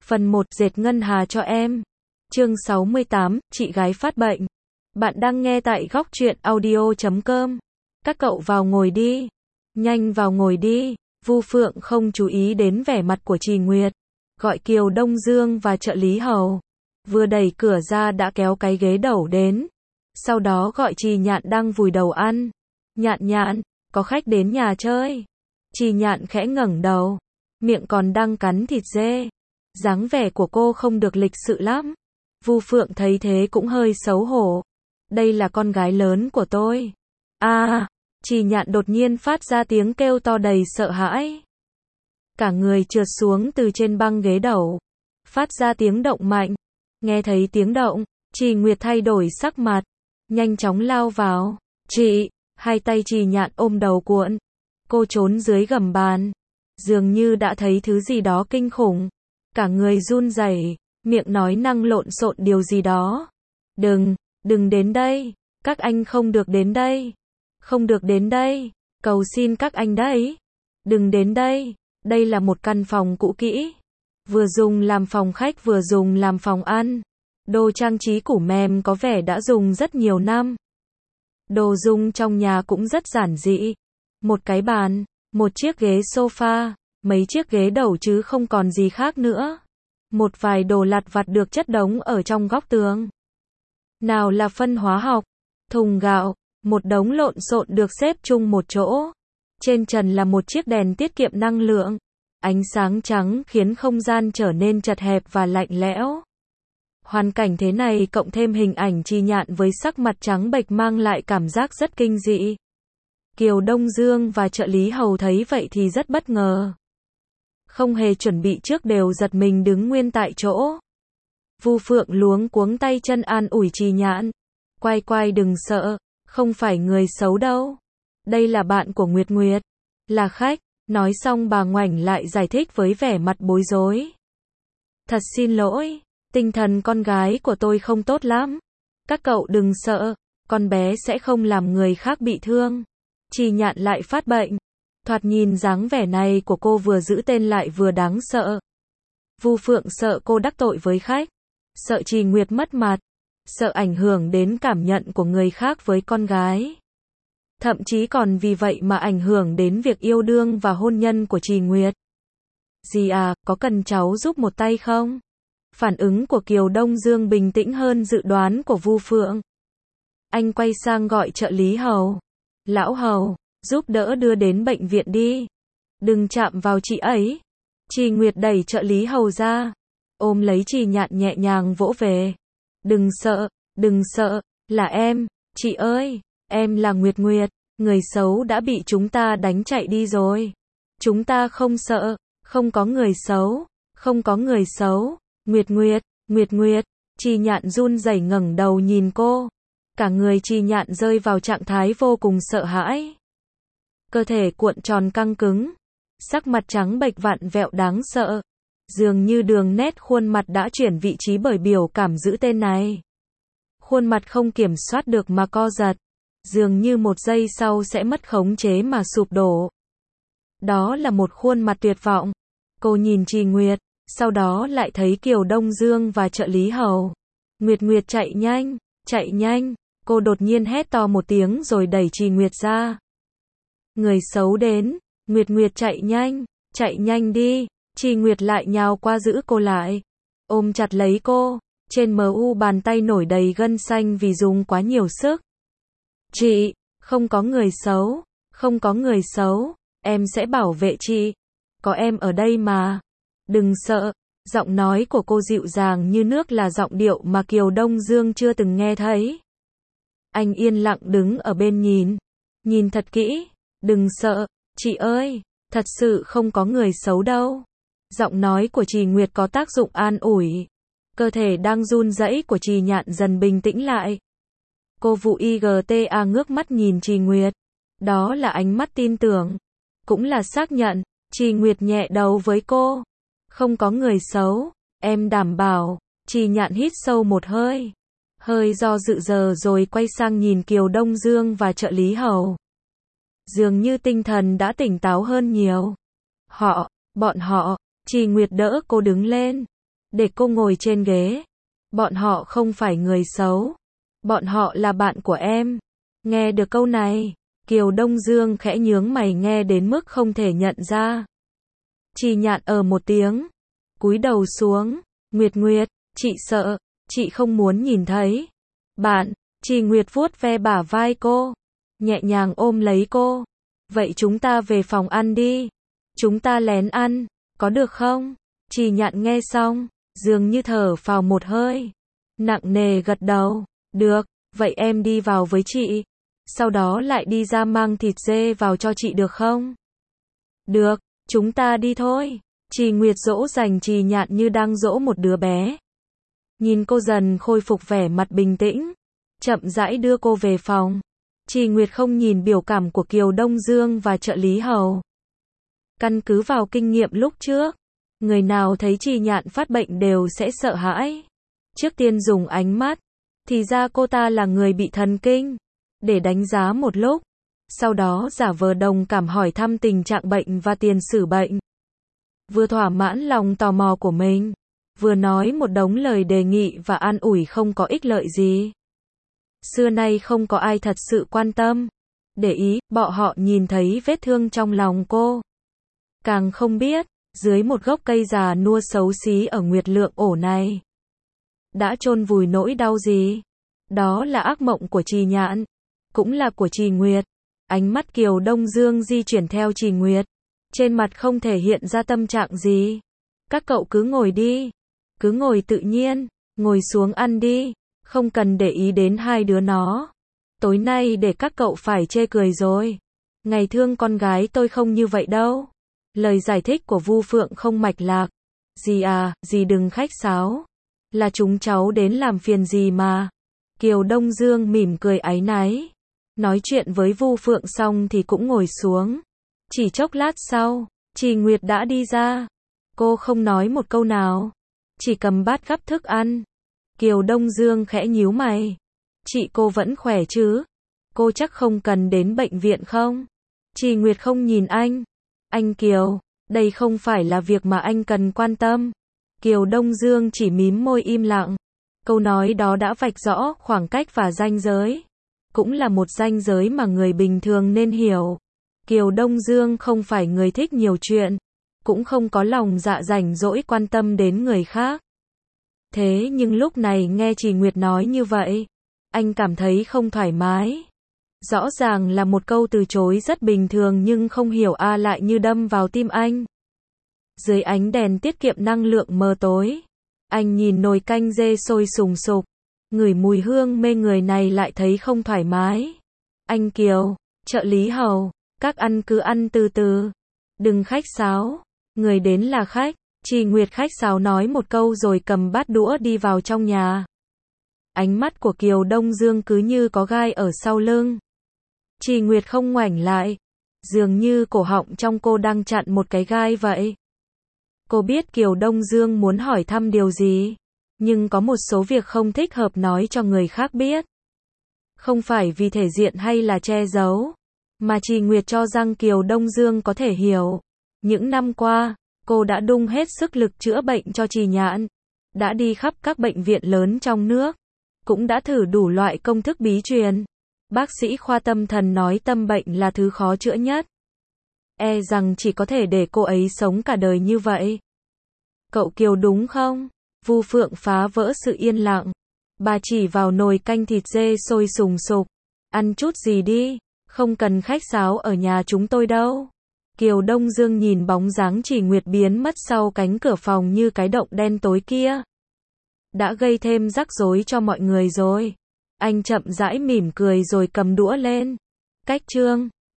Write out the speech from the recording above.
Phần 1 dệt ngân hà cho em. Chương 68, chị gái phát bệnh. Bạn đang nghe tại góc truyện audio.com. Các cậu vào ngồi đi. Nhanh vào ngồi đi. Vu Phượng không chú ý đến vẻ mặt của Trì Nguyệt. Gọi Kiều Đông Dương và trợ lý hầu. Vừa đẩy cửa ra đã kéo cái ghế đầu đến. Sau đó gọi Trì Nhạn đang vùi đầu ăn. Nhạn nhạn, có khách đến nhà chơi. Trì Nhạn khẽ ngẩng đầu. Miệng còn đang cắn thịt dê. Dáng vẻ của cô không được lịch sự lắm. Vu Phượng thấy thế cũng hơi xấu hổ. Đây là con gái lớn của tôi. Trì Nhạn đột nhiên phát ra tiếng kêu to đầy sợ hãi. Cả người trượt xuống từ trên băng ghế đầu. Phát ra tiếng động mạnh. Nghe thấy tiếng động, Trì Nguyệt thay đổi sắc mặt. Nhanh chóng lao vào. Chị, hai tay Trì Nhạn ôm đầu cuộn. Cô trốn dưới gầm bàn. Dường như đã thấy thứ gì đó kinh khủng. Cả người run rẩy, miệng nói năng lộn xộn điều gì đó. Đừng đến đây, các anh không được đến đây. Không được đến đây, cầu xin các anh đấy. Đừng đến đây, đây là một căn phòng cũ kỹ. Vừa dùng làm phòng khách vừa dùng làm phòng ăn. Đồ trang trí củ mềm có vẻ đã dùng rất nhiều năm. Đồ dùng trong nhà cũng rất giản dị. Một cái bàn, một chiếc ghế sofa, mấy chiếc ghế đầu chứ không còn gì khác nữa. Một vài đồ lặt vặt được chất đống ở trong góc tường. Nào là phân hóa học, thùng gạo, một đống lộn xộn được xếp chung một chỗ. Trên trần là một chiếc đèn tiết kiệm năng lượng. Ánh sáng trắng khiến không gian trở nên chật hẹp và lạnh lẽo. Hoàn cảnh thế này cộng thêm hình ảnh Trì Nhạn với sắc mặt trắng bệch mang lại cảm giác rất kinh dị. Kiều Đông Dương và trợ lý hầu thấy vậy thì rất bất ngờ. Không hề chuẩn bị trước đều giật mình đứng nguyên tại chỗ. Vu Phượng luống cuống tay chân an ủi Trì Nhạn. Quay đừng sợ, không phải người xấu đâu. Đây là bạn của Nguyệt Nguyệt, là khách. Nói xong bà ngoảnh lại giải thích với vẻ mặt bối rối. Thật xin lỗi, tinh thần con gái của tôi không tốt lắm. Các cậu đừng sợ, con bé sẽ không làm người khác bị thương. Trì Nhạn lại phát bệnh. Thoạt nhìn dáng vẻ này của cô vừa giữ tên lại vừa đáng sợ. Vu Phượng sợ cô đắc tội với khách. Sợ Trì Nguyệt mất mặt. Sợ ảnh hưởng đến cảm nhận của người khác với con gái. Thậm chí còn vì vậy mà ảnh hưởng đến việc yêu đương và hôn nhân của Trì Nguyệt. Dì à, có cần cháu giúp một tay không? Phản ứng của Kiều Đông Dương bình tĩnh hơn dự đoán của Vu Phượng. Anh quay sang gọi trợ lý hầu. Lão hầu, giúp đỡ đưa đến bệnh viện đi. Đừng chạm vào chị ấy. Trì Nguyệt đẩy trợ lý hầu ra. Ôm lấy Trì Nhạn nhẹ nhàng vỗ về. Đừng sợ, là em, chị ơi, em là Nguyệt Nguyệt, người xấu đã bị chúng ta đánh chạy đi rồi. Chúng ta không sợ, không có người xấu, Nguyệt Nguyệt, Trì Nhạn run rẩy ngẩng đầu nhìn cô. Cả người Trì Nhạn rơi vào trạng thái vô cùng sợ hãi. Cơ thể cuộn tròn căng cứng, sắc mặt trắng bệch vặn vẹo đáng sợ. Dường như đường nét khuôn mặt đã chuyển vị trí bởi biểu cảm giữ tên này. Khuôn mặt không kiểm soát được mà co giật. Dường như một giây sau sẽ mất khống chế mà sụp đổ. Đó là một khuôn mặt tuyệt vọng. Cô nhìn Trì Nguyệt, sau đó lại thấy Kiều Đông Dương và trợ lý hầu. Nguyệt chạy nhanh. Cô đột nhiên hét to một tiếng rồi đẩy Trì Nguyệt ra. Người xấu đến, Nguyệt chạy nhanh đi. Trì Nguyệt lại nhào qua giữ cô lại. Ôm chặt lấy cô, trên bàn tay nổi đầy gân xanh vì dùng quá nhiều sức. Chị, không có người xấu, em sẽ bảo vệ chị. Có em ở đây mà. Đừng sợ, giọng nói của cô dịu dàng như nước là giọng điệu mà Kiều Đông Dương chưa từng nghe thấy. Anh yên lặng đứng ở bên nhìn thật kỹ. Đừng sợ, chị ơi, thật sự không có người xấu đâu. Giọng nói của Trì Nguyệt có tác dụng an ủi. Cơ thể đang run rẩy của Trì Nhạn dần bình tĩnh lại. Cô Vũ IGTA ngước mắt nhìn Trì Nguyệt. Đó là ánh mắt tin tưởng. Cũng là xác nhận. Trì Nguyệt nhẹ đầu với cô. Không có người xấu, em đảm bảo. Trì Nhạn hít sâu một hơi. Hơi do dự rồi quay sang nhìn Kiều Đông Dương và trợ lý hầu. Dường như tinh thần đã tỉnh táo hơn nhiều. Bọn họ, Trì Nguyệt đỡ cô đứng lên. để cô ngồi trên ghế. Bọn họ không phải người xấu. Bọn họ là bạn của em. Nghe được câu này, Kiều Đông Dương khẽ nhướng mày nghe đến mức không thể nhận ra. Trì Nhạn một tiếng, cúi đầu xuống. Nguyệt Nguyệt, chị sợ, chị không muốn nhìn thấy. Bạn, Trì Nguyệt vuốt ve bả vai cô, nhẹ nhàng ôm lấy cô. Vậy chúng ta về phòng ăn đi. Chúng ta lén ăn, có được không? Trì Nhạn nghe xong, dường như thở phào một hơi, nặng nề gật đầu. Được, vậy em đi vào với chị. Sau đó lại đi ra mang thịt dê vào cho chị được không? Được, chúng ta đi thôi. Trì Nguyệt dỗ dành Trì Nhạn như đang dỗ một đứa bé. Nhìn cô dần khôi phục vẻ mặt bình tĩnh, chậm rãi đưa cô về phòng. Trì Nguyệt không nhìn biểu cảm của Kiều Đông Dương và trợ lý hầu. Căn cứ vào kinh nghiệm lúc trước, người nào thấy Trì Nhạn phát bệnh đều sẽ sợ hãi. Trước tiên dùng ánh mắt, thì ra cô ta là người bị thần kinh, để đánh giá một lúc. Sau đó giả vờ đồng cảm hỏi thăm tình trạng bệnh và tiền sử bệnh. Vừa thỏa mãn lòng tò mò của mình, vừa nói một đống lời đề nghị và an ủi không có ích lợi gì. Xưa nay không có ai thật sự quan tâm, để ý, bọn họ nhìn thấy vết thương trong lòng cô. Càng không biết, dưới một gốc cây già nua xấu xí ở Nguyệt Lượng ổ này, đã chôn vùi nỗi đau gì. Đó là ác mộng của Trì Nhạn, cũng là của Trì Nguyệt. Ánh mắt Kiều Đông Dương di chuyển theo Trì Nguyệt, trên mặt không thể hiện ra tâm trạng gì. Các cậu cứ ngồi đi, cứ ngồi tự nhiên, ngồi xuống ăn đi, không cần để ý đến hai đứa nó. Tối nay để các cậu phải chê cười rồi. Ngày thương con gái tôi không như vậy đâu. Lời giải thích của Vu Phượng không mạch lạc. Dì à, dì đừng khách sáo. Là chúng cháu đến làm phiền dì mà. Kiều Đông Dương mỉm cười áy náy. Nói chuyện với Vu Phượng xong thì cũng ngồi xuống. Chỉ chốc lát sau, Trì Nguyệt đã đi ra. Cô không nói một câu nào, chỉ cầm bát gắp thức ăn. Kiều Đông Dương khẽ nhíu mày. Chị cô vẫn khỏe chứ? Cô chắc không cần đến bệnh viện không? Trì Nguyệt không nhìn anh. Anh Kiều, đây không phải là việc mà anh cần quan tâm. Kiều Đông Dương chỉ mím môi im lặng. Câu nói đó đã vạch rõ khoảng cách và ranh giới. Cũng là một ranh giới mà người bình thường nên hiểu. Kiều Đông Dương không phải người thích nhiều chuyện, cũng không có lòng dạ rảnh rỗi quan tâm đến người khác. Thế nhưng lúc này nghe Trì Nguyệt nói như vậy, anh cảm thấy không thoải mái. Rõ ràng là một câu từ chối rất bình thường nhưng không hiểu lại như đâm vào tim anh. Dưới ánh đèn tiết kiệm năng lượng mờ tối, anh nhìn nồi canh dê sôi sùng sục, ngửi mùi hương mê người này lại thấy không thoải mái. Anh Kiều, trợ lý hầu, các ăn cứ ăn từ từ, đừng khách sáo, người đến là khách. Trì Nguyệt khách sáo nói một câu rồi cầm bát đũa đi vào trong nhà. Ánh mắt của Kiều Đông Dương cứ như có gai ở sau lưng. Trì Nguyệt không ngoảnh lại, dường như cổ họng trong cô đang chặn một cái gai vậy. Cô biết Kiều Đông Dương muốn hỏi thăm điều gì, nhưng có một số việc không thích hợp nói cho người khác biết. Không phải vì thể diện hay là che giấu, mà Trì Nguyệt cho rằng Kiều Đông Dương có thể hiểu. Những năm qua, cô đã đung hết sức lực chữa bệnh cho Trì Nhạn, đã đi khắp các bệnh viện lớn trong nước, cũng đã thử đủ loại công thức bí truyền. Bác sĩ khoa tâm thần nói tâm bệnh là thứ khó chữa nhất. E rằng chỉ có thể để cô ấy sống cả đời như vậy. Cậu Kiều đúng không? Vu Phượng phá vỡ sự yên lặng. Bà chỉ vào nồi canh thịt dê sôi sùng sục. Ăn chút gì đi, không cần khách sáo ở nhà chúng tôi đâu. Kiều Đông Dương nhìn bóng dáng Trì Nguyệt biến mất sau cánh cửa phòng như cái động đen tối kia. Đã gây thêm rắc rối cho mọi người rồi. Anh chậm rãi mỉm cười rồi cầm đũa lên. Cách chương